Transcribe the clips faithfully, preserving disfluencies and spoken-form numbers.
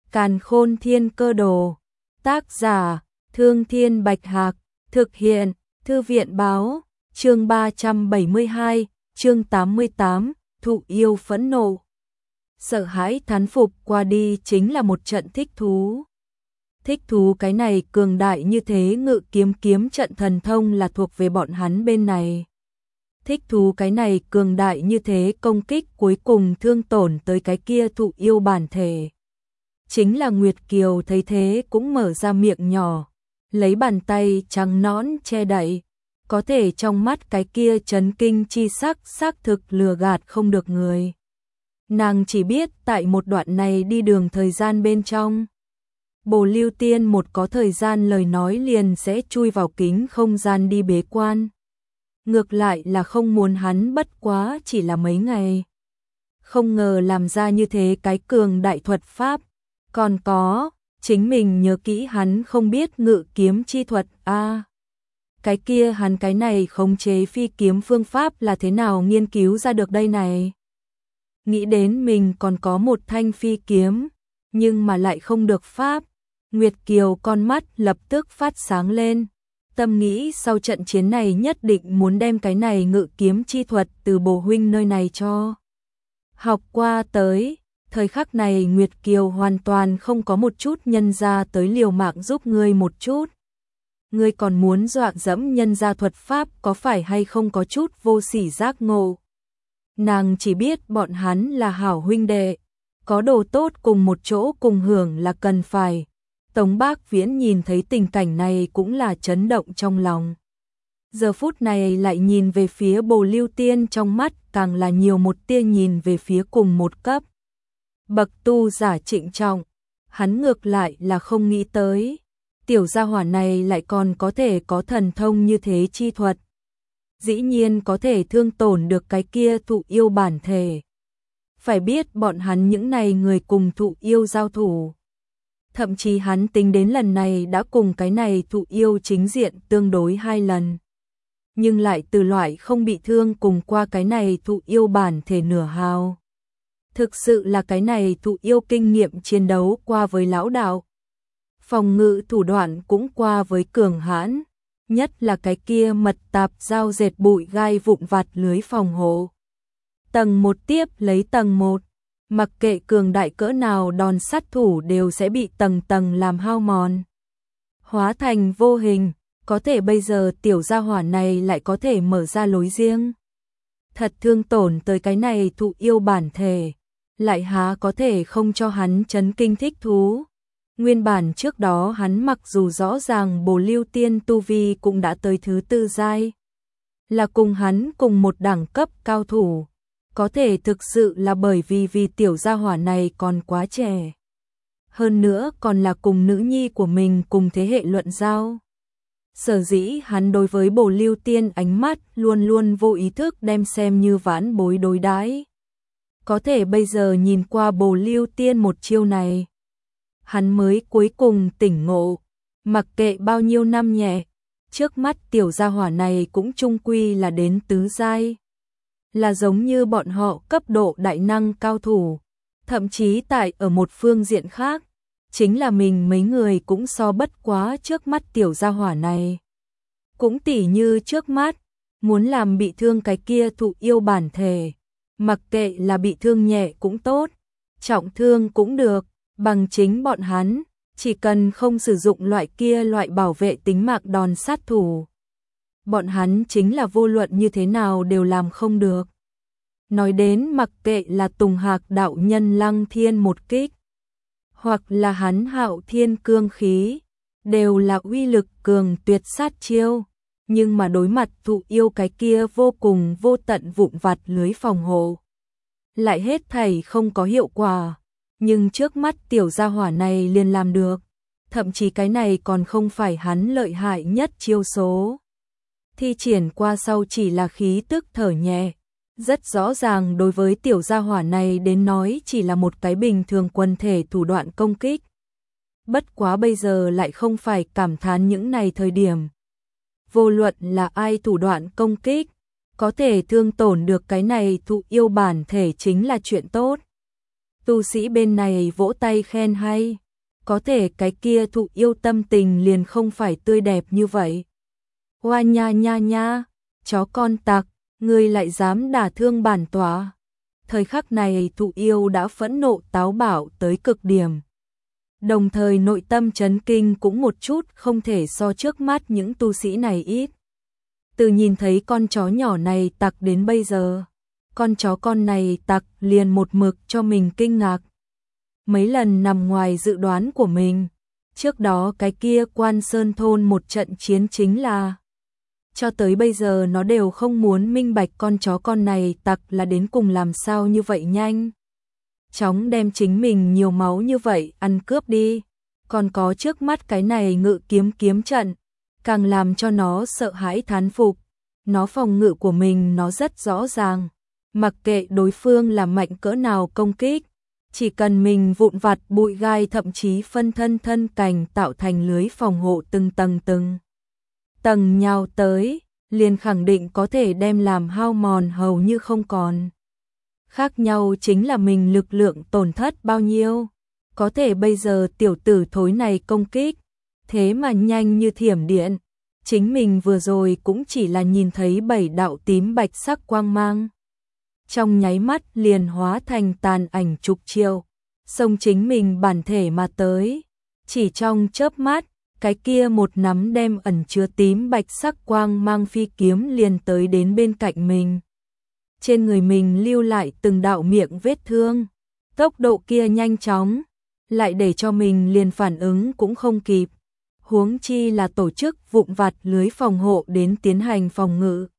Càn Khôn Thiên Cơ Đồ. Tác giả: Thương Thiên Bạch Hạc. Thực hiện: Thư viện báo. Chương ba trăm bảy mươi hai, chương tám mươi tám, thụ yêu phẫn nộ. Sợ hãi thán phục qua đi chính là một trận thích thú. Thích thú cái này cường đại như thế, ngự kiếm kiếm trận thần thông là thuộc về bọn hắn bên này. Thích thú cái này cường đại như thế, công kích cuối cùng thương tổn tới cái kia thụ yêu bản thể. Chính là Nguyệt Kiều thấy thế cũng mở ra miệng nhỏ, lấy bàn tay trắng nõn che đậy, có thể trong mắt cái kia chấn kinh chi sắc xác thực lừa gạt không được người. Nàng chỉ biết tại một đoạn này đi đường thời gian bên trong, Bồ Lưu Tiên một có thời gian lời nói liền sẽ chui vào kính không gian đi bế quan. Ngược lại là không muốn hắn bất quá chỉ là mấy ngày. Không ngờ làm ra như thế cái cường đại thuật pháp. Còn có, chính mình nhớ kỹ hắn không biết ngự kiếm chi thuật a à, cái kia hắn cái này khống chế phi kiếm phương pháp là thế nào nghiên cứu ra được đây này. Nghĩ đến mình còn có một thanh phi kiếm, nhưng mà lại không được pháp. Nguyệt Kiều con mắt lập tức phát sáng lên. Tâm nghĩ sau trận chiến này nhất định muốn đem cái này ngự kiếm chi thuật từ Bồ huynh nơi này cho học qua tới. Thời khắc này Nguyệt Kiều hoàn toàn không có một chút nhân ra tới liều mạng giúp ngươi một chút. Ngươi còn muốn dọa dẫm nhân ra thuật pháp, có phải hay không có chút vô sỉ giác ngộ. Nàng chỉ biết bọn hắn là hảo huynh đệ, có đồ tốt cùng một chỗ cùng hưởng là cần phải. Tống Bác Viễn nhìn thấy tình cảnh này cũng là chấn động trong lòng. Giờ phút này lại nhìn về phía Bồ Lưu Tiên, trong mắt càng là nhiều một tia nhìn về phía cùng một cấp bậc tu giả trịnh trọng. Hắn ngược lại là không nghĩ tới, tiểu gia hỏa này lại còn có thể có thần thông như thế chi thuật. Dĩ nhiên có thể thương tổn được cái kia thụ yêu bản thể. Phải biết bọn hắn những này người cùng thụ yêu giao thủ. Thậm chí hắn tính đến lần này đã cùng cái này thụ yêu chính diện tương đối hai lần. Nhưng lại từ loại không bị thương cùng qua cái này thụ yêu bản thể nửa hào. Thực sự là cái này thụ yêu kinh nghiệm chiến đấu qua với lão đạo. Phòng ngự thủ đoạn cũng qua với cường hãn. Nhất là cái kia mật tạp dao dệt bụi gai vụn vặt lưới phòng hộ. Tầng một tiếp lấy tầng một. Mặc kệ cường đại cỡ nào đòn sát thủ đều sẽ bị tầng tầng làm hao mòn. Hóa thành vô hình, có thể bây giờ tiểu gia hỏa này lại có thể mở ra lối riêng. Thật thương tổn tới cái này thụ yêu bản thể, lại há có thể không cho hắn chấn kinh thích thú. Nguyên bản trước đó hắn mặc dù rõ ràng Bồ Lưu Tiên tu vi cũng đã tới thứ tư giai, là cùng hắn cùng một đẳng cấp cao thủ. Có thể thực sự là bởi vì vì tiểu gia hỏa này còn quá trẻ. Hơn nữa còn là cùng nữ nhi của mình cùng thế hệ luận giao. Sở dĩ hắn đối với Bồ Lưu Tiên ánh mắt luôn luôn vô ý thức đem xem như vãn bối đối đãi. Có thể bây giờ nhìn qua Bồ Lưu Tiên một chiêu này, hắn mới cuối cùng tỉnh ngộ. Mặc kệ bao nhiêu năm nhẹ, trước mắt tiểu gia hỏa này cũng chung quy là đến tứ giai. Là giống như bọn họ cấp độ đại năng cao thủ. Thậm chí tại ở một phương diện khác, chính là mình mấy người cũng so bất quá trước mắt tiểu gia hỏa này. Cũng tỉ như trước mắt, muốn làm bị thương cái kia thụ yêu bản thể. Mặc kệ là bị thương nhẹ cũng tốt, trọng thương cũng được, bằng chính bọn hắn, chỉ cần không sử dụng loại kia loại bảo vệ tính mạng đòn sát thủ. Bọn hắn chính là vô luận như thế nào đều làm không được. Nói đến mặc kệ là Tùng Hạc đạo nhân Lăng Thiên một kích, hoặc là hắn Hạo Thiên cương khí, đều là uy lực cường tuyệt sát chiêu. Nhưng mà đối mặt thụ yêu cái kia vô cùng vô tận vụn vặt lưới phòng hộ, lại hết thảy không có hiệu quả. Nhưng trước mắt tiểu gia hỏa này liền làm được. Thậm chí cái này còn không phải hắn lợi hại nhất chiêu số. Thi triển qua sau chỉ là khí tức thở nhẹ. Rất rõ ràng đối với tiểu gia hỏa này đến nói chỉ là một cái bình thường quần thể thủ đoạn công kích. Bất quá bây giờ lại không phải cảm thán những này thời điểm. Vô luận là ai thủ đoạn công kích, có thể thương tổn được cái này thụ yêu bản thể chính là chuyện tốt. Tu sĩ bên này vỗ tay khen hay, có thể cái kia thụ yêu tâm tình liền không phải tươi đẹp như vậy. Hoa nha nha nha, chó con tặc, ngươi lại dám đả thương bản tọa. Thời khắc này thụ yêu đã phẫn nộ táo bạo tới cực điểm. Đồng thời nội tâm chấn kinh cũng một chút không thể so trước mắt những tu sĩ này ít. Từ nhìn thấy con chó nhỏ này tặc đến bây giờ, con chó con này tặc liền một mực cho mình kinh ngạc. Mấy lần nằm ngoài dự đoán của mình, trước đó cái kia Quan Sơn thôn một trận chiến chính là. Cho tới bây giờ nó đều không muốn minh bạch con chó con này tặc là đến cùng làm sao như vậy nhanh. Chóng đem chính mình nhiều máu như vậy ăn cướp đi, còn có trước mắt cái này ngự kiếm kiếm trận, càng làm cho nó sợ hãi thán phục. Nó phòng ngự của mình nó rất rõ ràng, mặc kệ đối phương là mạnh cỡ nào công kích, chỉ cần mình vụn vặt bụi gai thậm chí phân thân thân cành tạo thành lưới phòng hộ từng tầng từng tầng nhào tới, liền khẳng định có thể đem làm hao mòn hầu như không còn. Khác nhau chính là mình lực lượng tổn thất bao nhiêu, có thể bây giờ tiểu tử thối này công kích, thế mà nhanh như thiểm điện. Chính mình vừa rồi cũng chỉ là nhìn thấy bảy đạo tím bạch sắc quang mang. Trong nháy mắt liền hóa thành tàn ảnh chục triệu, xông chính mình bản thể mà tới. Chỉ trong chớp mắt, cái kia một nắm đem ẩn chứa tím bạch sắc quang mang phi kiếm liền tới đến bên cạnh mình. Trên người mình lưu lại từng đạo miệng vết thương, tốc độ kia nhanh chóng, lại để cho mình liền phản ứng cũng không kịp. Huống chi là tổ chức vụn vặt lưới phòng hộ đến tiến hành phòng ngự.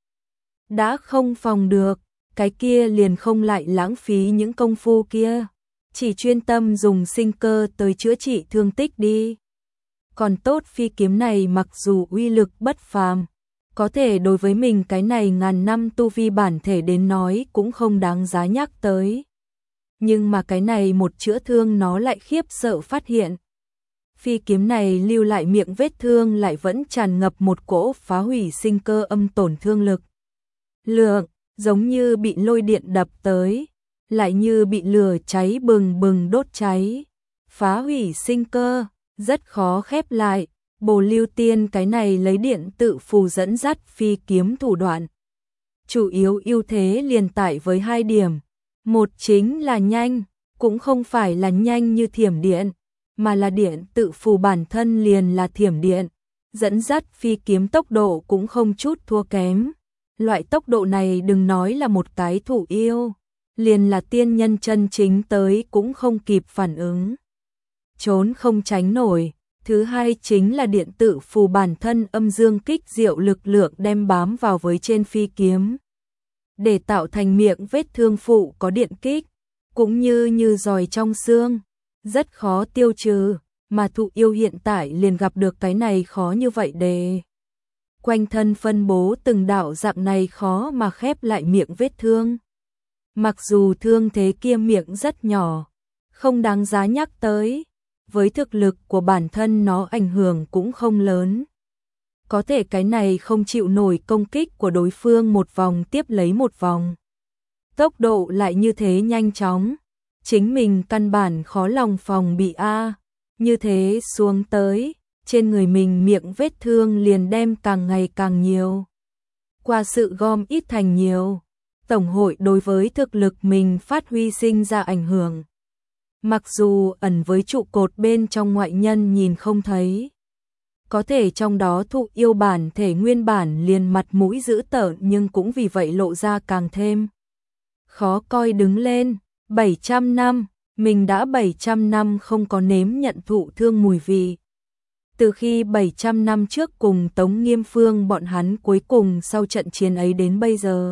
Đã không phòng được, cái kia liền không lại lãng phí những công phu kia, chỉ chuyên tâm dùng sinh cơ tới chữa trị thương tích đi. Còn tốt phi kiếm này mặc dù uy lực bất phàm, có thể đối với mình cái này ngàn năm tu vi bản thể đến nói cũng không đáng giá nhắc tới. Nhưng mà cái này một chữa thương nó lại khiếp sợ phát hiện. Phi kiếm này lưu lại miệng vết thương lại vẫn tràn ngập một cỗ phá hủy sinh cơ âm tổn thương lực. Lượng, giống như bị lôi điện đập tới, lại như bị lửa cháy bừng bừng đốt cháy. Phá hủy sinh cơ, rất khó khép lại. Bồ Lưu Tiên cái này lấy điện tự phù dẫn dắt phi kiếm thủ đoạn. Chủ yếu ưu thế liền tại với hai điểm. Một chính là nhanh, cũng không phải là nhanh như thiểm điện, mà là điện tự phù bản thân liền là thiểm điện, dẫn dắt phi kiếm tốc độ cũng không chút thua kém. Loại tốc độ này đừng nói là một cái thủ yêu, liền là tiên nhân chân chính tới cũng không kịp phản ứng. Trốn không tránh nổi. Thứ hai chính là điện tự phù bản thân âm dương kích diệu lực lượng đem bám vào với trên phi kiếm, để tạo thành miệng vết thương phụ có điện kích, cũng như như giòi trong xương, rất khó tiêu trừ, mà thụ yêu hiện tại liền gặp được cái này khó như vậy để quanh thân phân bố từng đạo dạng này khó mà khép lại miệng vết thương. Mặc dù thương thế kia miệng rất nhỏ, không đáng giá nhắc tới, với thực lực của bản thân nó ảnh hưởng cũng không lớn. Có thể cái này không chịu nổi công kích của đối phương một vòng tiếp lấy một vòng. Tốc độ lại như thế nhanh chóng, chính mình căn bản khó lòng phòng bị a. Như thế xuống tới, trên người mình miệng vết thương liền đem càng ngày càng nhiều. Qua sự gom ít thành nhiều, tổng hội đối với thực lực mình phát huy sinh ra ảnh hưởng. Mặc dù ẩn với trụ cột bên trong ngoại nhân nhìn không thấy, có thể trong đó thụ yêu bản thể nguyên bản liền mặt mũi dữ tợn nhưng cũng vì vậy lộ ra càng thêm khó coi đứng lên. bảy trăm năm, mình đã bảy trăm năm không có nếm nhận thụ thương mùi vị. Từ khi bảy trăm năm trước cùng Tống Nghiêm Phương bọn hắn cuối cùng sau trận chiến ấy đến bây giờ,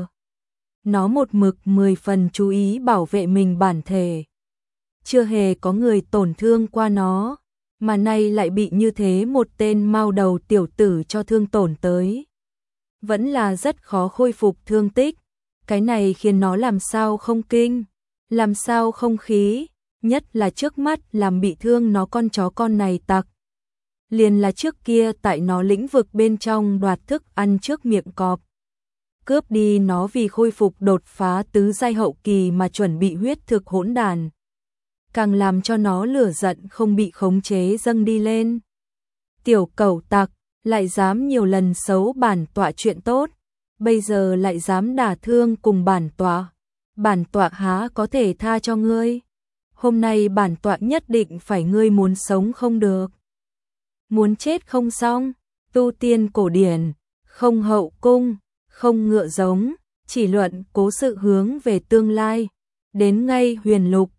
nó một mực mười phần chú ý bảo vệ mình bản thể. Chưa hề có người tổn thương qua nó, mà nay lại bị như thế một tên mao đầu tiểu tử cho thương tổn tới. Vẫn là rất khó khôi phục thương tích, cái này khiến nó làm sao không kinh, làm sao không khí, nhất là trước mắt làm bị thương nó con chó con này tặc. Liền là trước kia tại nó lĩnh vực bên trong đoạt thức ăn trước miệng cọp. Cướp đi nó vì khôi phục đột phá tứ giai hậu kỳ mà chuẩn bị huyết thực hỗn đàn. càng làm cho nó lửa giận không bị khống chế dâng đi lên. Tiểu cẩu tặc, lại dám nhiều lần xấu bản tọa chuyện tốt, bây giờ lại dám đả thương cùng bản tọa, bản tọa há có thể tha cho ngươi. Hôm nay bản tọa nhất định phải ngươi muốn sống không được, muốn chết không xong. Tu tiên cổ điển, không hậu cung, không ngựa giống, chỉ luận cố sự hướng về tương lai. Đến ngay huyền lục,